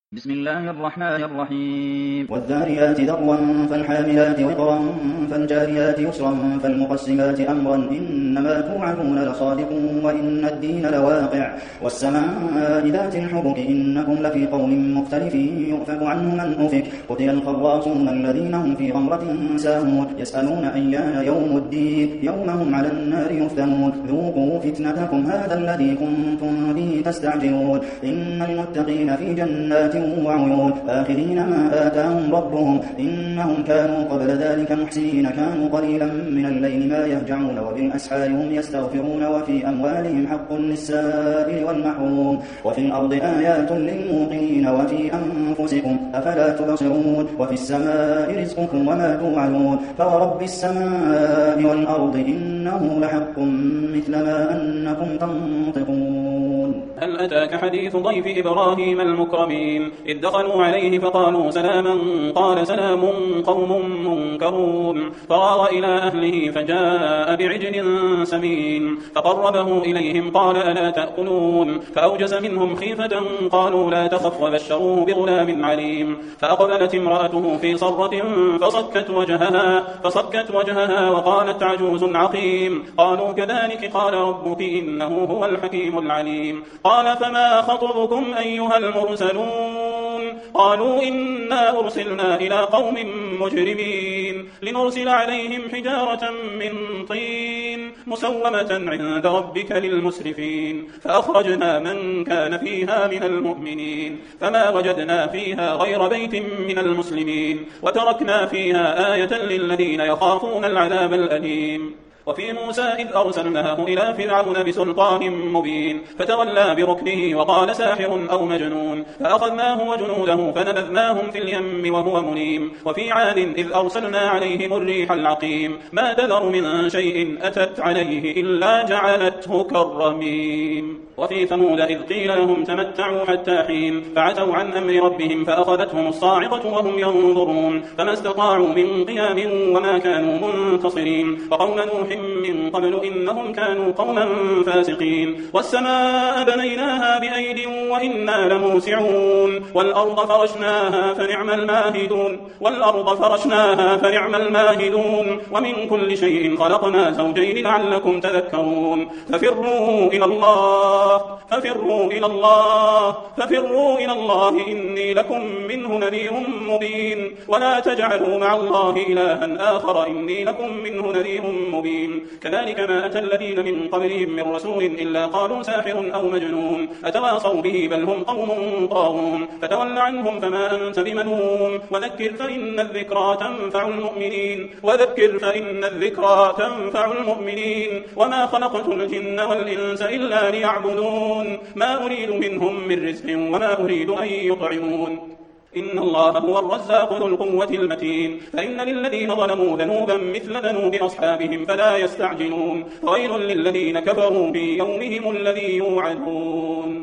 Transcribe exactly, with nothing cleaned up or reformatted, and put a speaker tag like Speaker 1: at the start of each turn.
Speaker 1: بسم الله الرحمن الرحيم
Speaker 2: والذاريات ذروا فالحاملات وقرا فالجاريات يسرا فالمقسمات أمرا إنما توعدون لصادق وإن الدين لواقع والسماء ذات الحبك إنكم لفي قول مختلف يؤفك عنه من أفك قتل الخراصون الذين هم في غمرة ساهون يسألون أيان يوم الدين يوم هم على النار يفتنون ذوقوا فتنتكم هذا الذي كنتم به تستعجلون إن المتقين في جنات وعيون آخذين ما آتاهم ربهم إنهم كانوا قبل ذلك محسنين كانوا قليلا من الليل ما يهجعون وبالأسحار هم يستغفرون وفي أموالهم حق للسائل والمحروم وفي الأرض آيات للموقنين وفي أنفسكم أفلا تبصرون وفي السماء رزقكم وما توعدون فورب السماء والأرض إنه لحق مثل ما أنكم تنطقون.
Speaker 3: هل أتاك حديث ضيف إبراهيم المكرمين إذ دخلوا عليه فقالوا سلاما قال سلام قوم منكرون فراغ إلى أهله فجاء بعجل سمين فقربه إليهم قال ألا تأكلون فأوجس منهم خيفة قالوا لا تخف وبشروه بغلام عليم فأقبلت امرأته في صرة فصكت وجهها, فصكت وجهها وقالت عجوز عقيم قالوا كذلك قال ربك إنه هو الحكيم العليم قال فما خطبكم أيها المرسلون قالوا إنا أرسلنا إلى قوم مجرمين لنرسل عليهم حجارة من طين مسومة عند ربك للمسرفين فأخرجنا من كان فيها من المؤمنين فما وجدنا فيها غير بيت من المسلمين وتركنا فيها آية للذين يخافون العذاب الأليم. وفي موسى إذ أرسلناه إلى فرعون بسلطان مبين فتولى بركنه وقال ساحر أو مجنون فأخذناه وجنوده فنبذناهم في اليم وهو مليم. وفي عاد إذ أرسلنا عليهم الريح العقيم ما تذر من شيء أتت عليه إلا جعلته كالرميم. وفي ثمود إذ قيل لهم تمتعوا حتى حين فعتوا عن أمر ربهم فأخذتهم الصاعقة وهم ينظرون فما استطاعوا من قيام وما كانوا منتصرين وقوم نوح من قبل إنهم كانوا قوما فاسقين. والسماء بنيناها بأيد وإنا لموسعون والأرض فرشناها فنعم الماهدون والأرض فرشناها فنعم الماهدون ومن كل شيء خلقنا زوجين لعلكم تذكرون. ففروا إلى الله ففروا إلى الله ففروا إلى الله إني لكم منه نذير مبين ولا تجعلوا مع الله إلها آخر إني لكم منه نذير مبين. كذلك ما أتى الذين من قبلهم من رسول إلا قالوا ساحر أو مجنون أتواصوا به بل هم قوم طاغون فتول عنهم فما أنت بملوم وذكر فإن الذكرى تنفع المؤمنين وذكر فإن الذكرى تنفع المؤمنين وما خلقت الجن والإنس إلا ليعبدون ما أريد منهم من رزق وما أريد أن يطعمون إن الله هو الرزاق ذو القوة المتين. فإن للذين ظلموا ذنوبا مثل ذنوب أصحابهم فلا يستعجلون وويل للذين كفروا في يومهم الذي يوعدون.